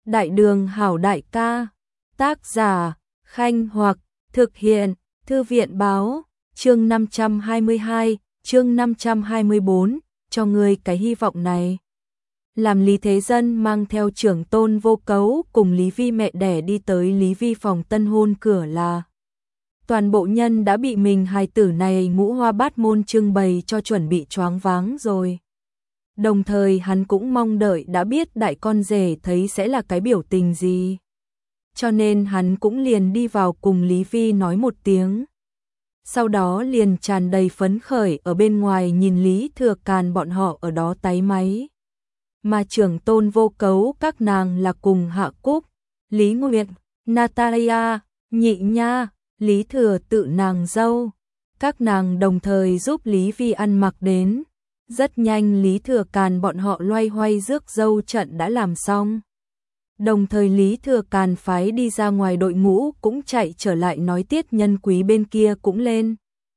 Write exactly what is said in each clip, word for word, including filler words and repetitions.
Đại đường hảo đại ca, tác giả, Khanh Hoặc, thực hiện, Thư viện báo, chương năm trăm hai mươi hai, chương năm trăm hai mươi bốn, cho ngươi cái hy vọng này. Làm Lý Thế Dân mang theo trưởng tôn Vô Cấu cùng Lý Vi mẹ đẻ đi tới Lý Vi phòng tân hôn cửa là. Toàn bộ nhân đã bị mình hài tử này ngũ hoa bát môn trưng bày cho chuẩn bị choáng váng rồi. Đồng thời hắn cũng mong đợi đã biết đại con rể thấy sẽ là cái biểu tình gì. Cho nên hắn cũng liền đi vào cùng Lý Vi nói một tiếng. Sau đó liền tràn đầy phấn khởi ở bên ngoài nhìn Lý Thừa Càn bọn họ ở đó táy máy. Mà trưởng tôn Vô Cấu các nàng là cùng Hạ Cúc, Lý Nguyệt, Natalia, Nhị Nha, Lý Thừa tự nàng dâu. Các nàng đồng thời giúp Lý Vi ăn mặc đến. Rất nhanh Lý Thừa Càn bọn họ loay hoay rước dâu trận đã làm xong. Đồng thời Lý Thừa Càn phái đi ra ngoài đội ngũ cũng chạy trở lại nói Tiết Nhân Quý bên kia cũng lên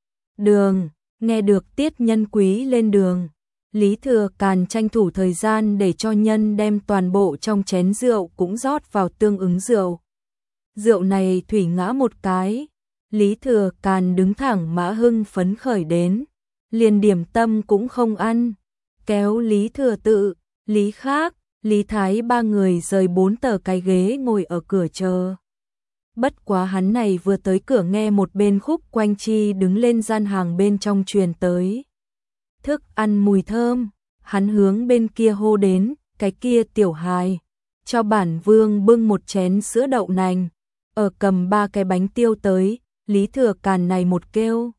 đường. Nghe được Tiết Nhân Quý lên đường, Lý Thừa Càn tranh thủ thời gian để cho nhân đem toàn bộ trong chén rượu cũng rót vào tương ứng rượu. Rượu này thủy ngã một cái, Lý Thừa Càn đứng thẳng mã hưng phấn khởi đến. Liền điểm tâm cũng không ăn, kéo Lý Thừa Tự, Lý Khác, Lý Thái ba người rời bốn tờ cái ghế ngồi ở cửa chờ. Bất quá hắn này vừa tới cửa nghe một bên Khúc Quanh Chi đứng lên gian hàng bên trong truyền tới. Thức ăn mùi thơm, hắn hướng bên kia hô đến, cái kia tiểu hài, cho bản vương bưng một chén sữa đậu nành, ở cầm ba cái bánh tiêu tới, Lý Thừa Càn này một kêu.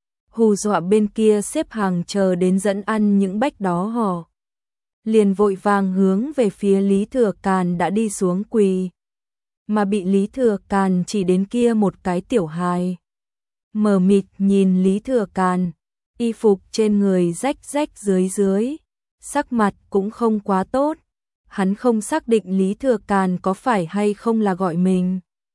Hù dọa bên kia xếp hàng chờ đến dẫn ăn những bách đó họ. Liền vội vàng hướng về phía Lý Thừa Càn đã đi xuống quỳ. Mà bị Lý Thừa Càn chỉ đến kia một cái tiểu hài. Mờ mịt nhìn Lý Thừa Càn, y phục trên người rách rách dưới dưới. Sắc mặt cũng không quá tốt. Hắn không xác định Lý Thừa Càn có phải hay không là gọi mình.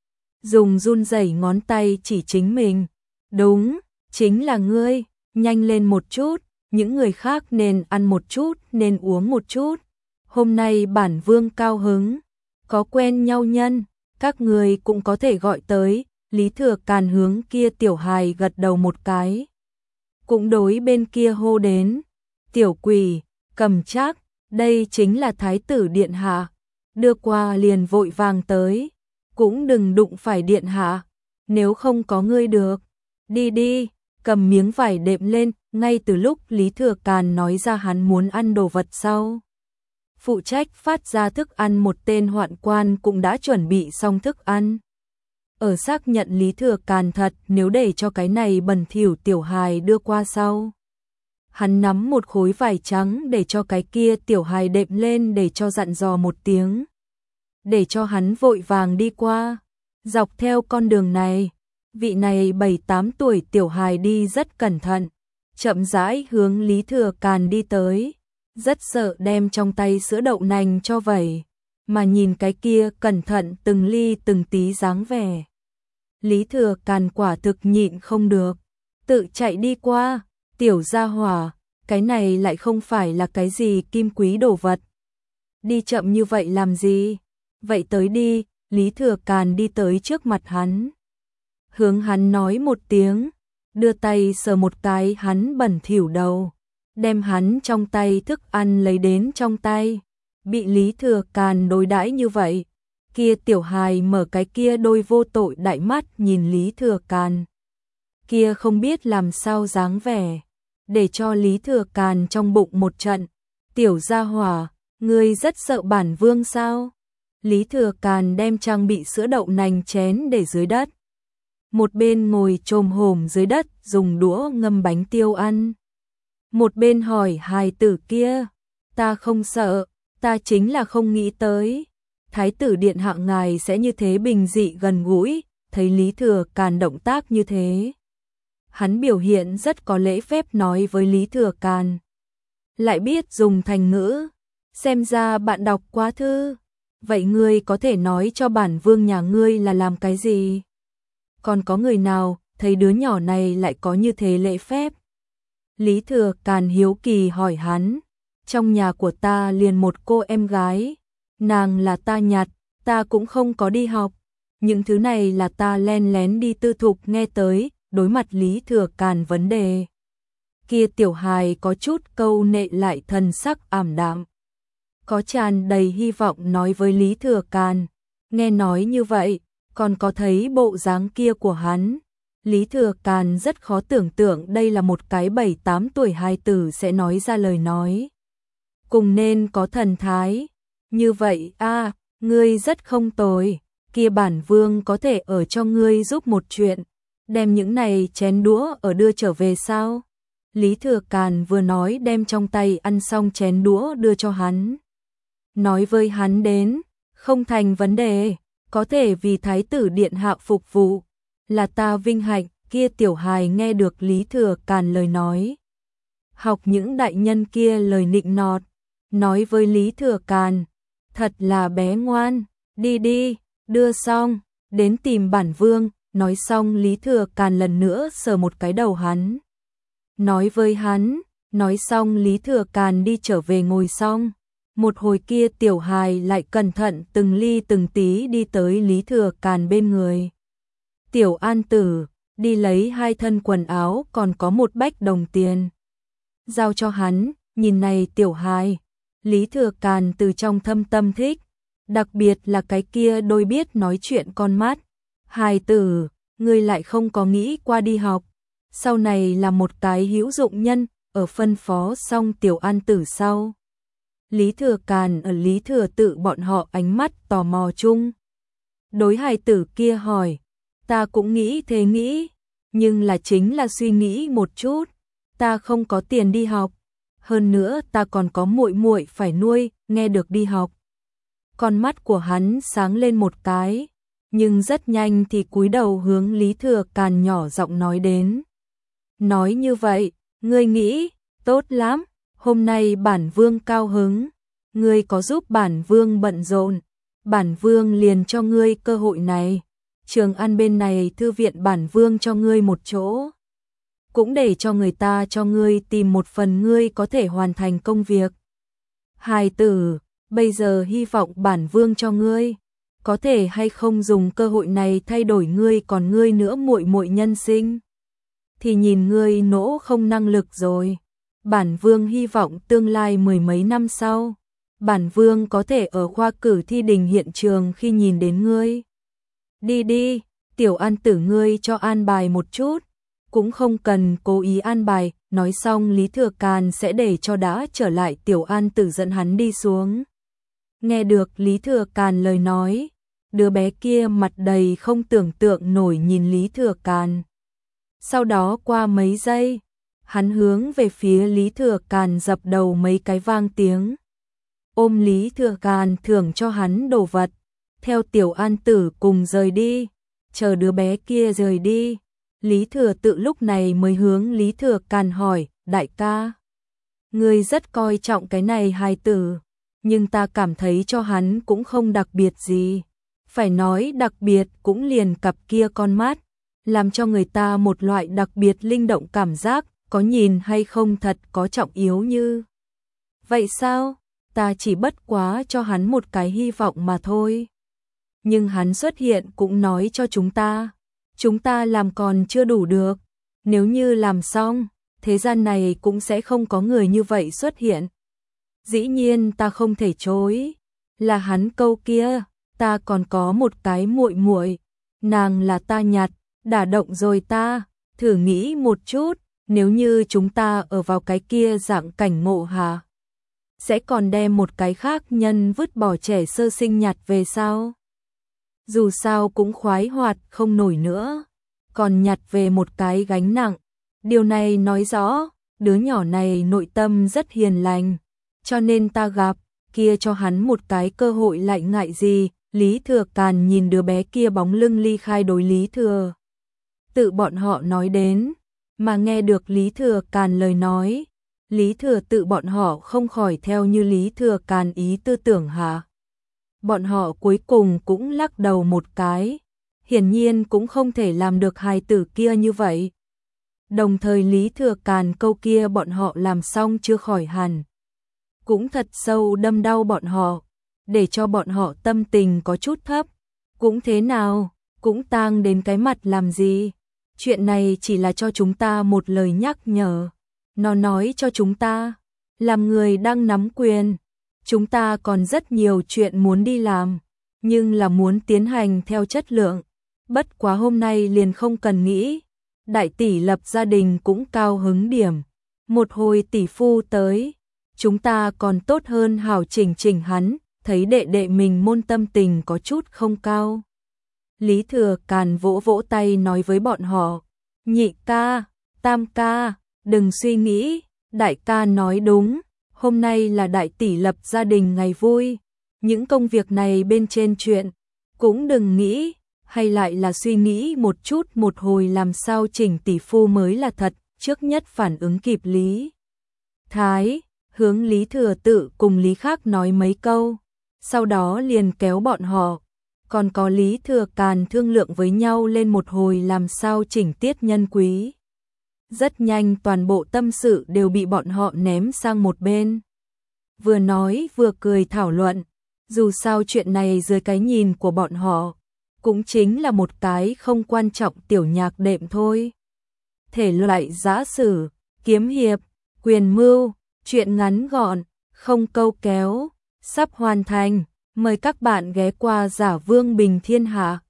Dùng run rẩy ngón tay chỉ chính mình. Đúng. Chính là ngươi, nhanh lên một chút, những người khác nên ăn một chút, nên uống một chút. Hôm nay bản vương cao hứng, có quen nhau nhân, các người cũng có thể gọi tới. Lý Thừa Càn hướng kia tiểu hài gật đầu một cái. Cũng đối bên kia hô đến, tiểu quỷ, cầm chắc, đây chính là thái tử điện hạ. Đưa qua liền vội vàng tới, cũng đừng đụng phải điện hạ, nếu không có ngươi được. Đi đi. Cầm miếng vải đệm lên, ngay từ lúc Lý Thừa Càn nói ra hắn muốn ăn đồ vật sau. Phụ trách phát ra thức ăn một tên hoạn quan cũng đã chuẩn bị xong thức ăn. Ở xác nhận Lý Thừa Càn thật nếu để cho cái này bẩn thỉu tiểu hài đưa qua sau. Hắn nắm một khối vải trắng để cho cái kia tiểu hài đệm lên để cho dặn dò một tiếng. Để cho hắn vội vàng đi qua, dọc theo con đường này. Vị này bảy tám tuổi tiểu hài đi rất cẩn thận, chậm rãi hướng Lý Thừa Càn đi tới, rất sợ đem trong tay sữa đậu nành cho vẩy, mà nhìn cái kia cẩn thận từng ly từng tí dáng vẻ. Lý Thừa Càn quả thực nhịn không được, tự chạy đi qua, tiểu gia hỏa, cái này lại không phải là cái gì kim quý đồ vật. Đi chậm như vậy làm gì? Vậy tới đi, Lý Thừa Càn đi tới trước mặt hắn. Hướng hắn nói một tiếng, đưa tay sờ một cái hắn bẩn thỉu đầu, đem hắn trong tay thức ăn lấy đến trong tay. Bị Lý Thừa Càn đối đãi như vậy, kia tiểu hài mở cái kia đôi vô tội đại mắt nhìn Lý Thừa Càn. Kia không biết làm sao dáng vẻ, để cho Lý Thừa Càn trong bụng một trận. Tiểu gia hỏa, ngươi rất sợ bản vương sao? Lý Thừa Càn đem trang bị sữa đậu nành chén để dưới đất. Một bên ngồi chồm hổm dưới đất dùng đũa ngâm bánh tiêu ăn. Một bên hỏi hài tử kia, ta không sợ, ta chính là không nghĩ tới. Thái tử điện hạ ngài sẽ như thế bình dị gần gũi, thấy Lý Thừa Càn động tác như thế. Hắn biểu hiện rất có lễ phép nói với Lý Thừa Càn. Lại biết dùng thành ngữ, xem ra bạn đọc quá thư. Vậy ngươi có thể nói cho bản vương nhà ngươi là làm cái gì? Còn có người nào thấy đứa nhỏ này lại có như thế lễ phép? Lý Thừa Càn hiếu kỳ hỏi hắn. Trong nhà của ta liền một cô em gái, nàng là ta nhặt, ta cũng không có đi học. Những thứ này là ta len lén đi tư thục nghe tới. Đối mặt Lý Thừa Càn vấn đề kia, tiểu hài có chút câu nệ lại thần sắc ảm đạm, có tràn đầy hy vọng nói với Lý Thừa Càn. Nghe nói như vậy, còn có thấy bộ dáng kia của hắn, Lý Thừa Càn rất khó tưởng tượng đây là một cái bảy tám tuổi hài tử sẽ nói ra lời nói. Cùng nên có thần thái. Như vậy a à, ngươi rất không tồi, kia bản vương có thể ở cho ngươi giúp một chuyện, đem những này chén đũa ở đưa trở về sao? Lý Thừa Càn vừa nói đem trong tay ăn xong chén đũa đưa cho hắn. Nói với hắn đến, không thành vấn đề, có thể vì thái tử điện hạ phục vụ, là ta vinh hạnh. Kia tiểu hài nghe được Lý Thừa Càn lời nói, học những đại nhân kia lời nịnh nọt, nói với Lý Thừa Càn, thật là bé ngoan, đi đi, đưa xong, đến tìm bản vương. Nói xong Lý Thừa Càn lần nữa sờ một cái đầu hắn, nói với hắn. Nói xong Lý Thừa Càn đi trở về ngồi xong. Một hồi kia tiểu hài lại cẩn thận từng ly từng tí đi tới Lý Thừa Càn bên người. Tiểu An Tử đi lấy hai thân quần áo còn có một bách đồng tiền, giao cho hắn. Nhìn này tiểu hài, Lý Thừa Càn từ trong thâm tâm thích, đặc biệt là cái kia đôi biết nói chuyện con mắt. Hài tử, ngươi lại không có nghĩ qua đi học, sau này là một cái hữu dụng nhân. Ở phân phó xong tiểu An Tử sau, Lý Thừa Càn ở Lý Thừa Tự bọn họ ánh mắt tò mò chung. Đối hài tử kia hỏi, ta cũng nghĩ thế nghĩ, nhưng là chính là suy nghĩ một chút, ta không có tiền đi học, hơn nữa ta còn có muội muội phải nuôi. Nghe được đi học, con mắt của hắn sáng lên một cái, nhưng rất nhanh thì cúi đầu hướng Lý Thừa Càn nhỏ giọng nói đến. Nói như vậy, ngươi nghĩ, tốt lắm, hôm nay bản vương cao hứng, ngươi có giúp bản vương bận rộn, bản vương liền cho ngươi cơ hội này. Trường An bên này thư viện bản vương cho ngươi một chỗ, cũng để cho người ta cho ngươi tìm một phần ngươi có thể hoàn thành công việc. Hài tử, bây giờ hy vọng bản vương cho ngươi, có thể hay không dùng cơ hội này thay đổi ngươi còn ngươi nữa muội muội nhân sinh, thì nhìn ngươi nỗ không năng lực rồi. Bản vương hy vọng tương lai mười mấy năm sau, bản vương có thể ở khoa cử thi đình hiện trường khi nhìn đến ngươi. Đi đi, tiểu An Tử ngươi cho an bài một chút, cũng không cần cố ý an bài. Nói xong Lý Thừa Càn sẽ để cho đã trở lại tiểu An Tử dẫn hắn đi xuống. Nghe được Lý Thừa Càn lời nói, đứa bé kia mặt đầy không tưởng tượng nổi nhìn Lý Thừa Càn. Sau đó qua mấy giây, hắn hướng về phía Lý Thừa Càn dập đầu mấy cái vang tiếng, ôm Lý Thừa Càn thưởng cho hắn đồ vật, theo tiểu An Tử cùng rời đi. Chờ đứa bé kia rời đi, Lý Thừa Tự lúc này mới hướng Lý Thừa Càn hỏi, đại ca, ngươi rất coi trọng cái này hài tử, nhưng ta cảm thấy cho hắn cũng không đặc biệt gì. Phải nói đặc biệt cũng liền cặp kia con mắt, làm cho người ta một loại đặc biệt linh động cảm giác, có nhìn hay không thật có trọng yếu như. Vậy sao? Ta chỉ bất quá cho hắn một cái hy vọng mà thôi. Nhưng hắn xuất hiện cũng nói cho chúng ta, chúng ta làm còn chưa đủ được. Nếu như làm xong, thế gian này cũng sẽ không có người như vậy xuất hiện. Dĩ nhiên ta không thể chối, là hắn câu kia, ta còn có một cái muội muội, nàng là ta nhặt, đả động rồi ta. Thử nghĩ một chút, nếu như chúng ta ở vào cái kia dạng cảnh ngộ hà, sẽ còn đem một cái khác nhân vứt bỏ trẻ sơ sinh nhặt về sao? Dù sao cũng khoái hoạt không nổi nữa, còn nhặt về một cái gánh nặng. Điều này nói rõ, đứa nhỏ này nội tâm rất hiền lành, cho nên ta gặp, kia cho hắn một cái cơ hội lại ngại gì. Lý Thừa Càn nhìn đứa bé kia bóng lưng ly khai đối Lý Thừa Tự bọn họ nói đến, mà nghe được Lý Thừa Càn lời nói, Lý Thừa Tự bọn họ không khỏi theo như Lý Thừa Càn ý tư tưởng hả? Bọn họ cuối cùng cũng lắc đầu một cái, hiển nhiên cũng không thể làm được hài tử kia như vậy. Đồng thời Lý Thừa Càn câu kia bọn họ làm xong chưa khỏi hẳn, cũng thật sâu đâm đau bọn họ. để cho bọn họ tâm tình có chút thấp. Cũng thế nào, cũng tang đến cái mặt làm gì? Chuyện này chỉ là cho chúng ta một lời nhắc nhở. Nó nói cho chúng ta, làm người đang nắm quyền, chúng ta còn rất nhiều chuyện muốn đi làm, nhưng là muốn tiến hành theo chất lượng. Bất quá hôm nay liền không cần nghĩ, đại tỷ lập gia đình cũng cao hứng điểm. Một hồi tỷ phu tới, chúng ta còn tốt hơn hảo chỉnh chỉnh hắn, thấy đệ đệ mình môn tâm tình có chút không cao. Lý Thừa Càn vỗ vỗ tay nói với bọn họ, nhị ca, tam ca, đừng suy nghĩ, đại ca nói đúng, hôm nay là đại tỷ lập gia đình ngày vui, những công việc này bên trên chuyện, cũng đừng nghĩ, hay lại là suy nghĩ một chút một hồi làm sao chỉnh tỷ phu mới là thật, trước nhất phản ứng kịp Lý Thái, hướng Lý Thừa Tự cùng Lý Khác nói mấy câu, sau đó liền kéo bọn họ, còn có Lý Thừa Càn thương lượng với nhau lên một hồi làm sao chỉnh tiết nhân quý. Rất nhanh toàn bộ tâm sự đều bị bọn họ ném sang một bên. Vừa nói vừa cười thảo luận, dù sao chuyện này dưới cái nhìn của bọn họ, cũng chính là một cái không quan trọng tiểu nhạc đệm thôi. Thể loại giã sử, kiếm hiệp, quyền mưu, chuyện ngắn gọn, không câu kéo, sắp hoàn thành, mời các bạn ghé qua Giả Vương Bình Thiên Hạ.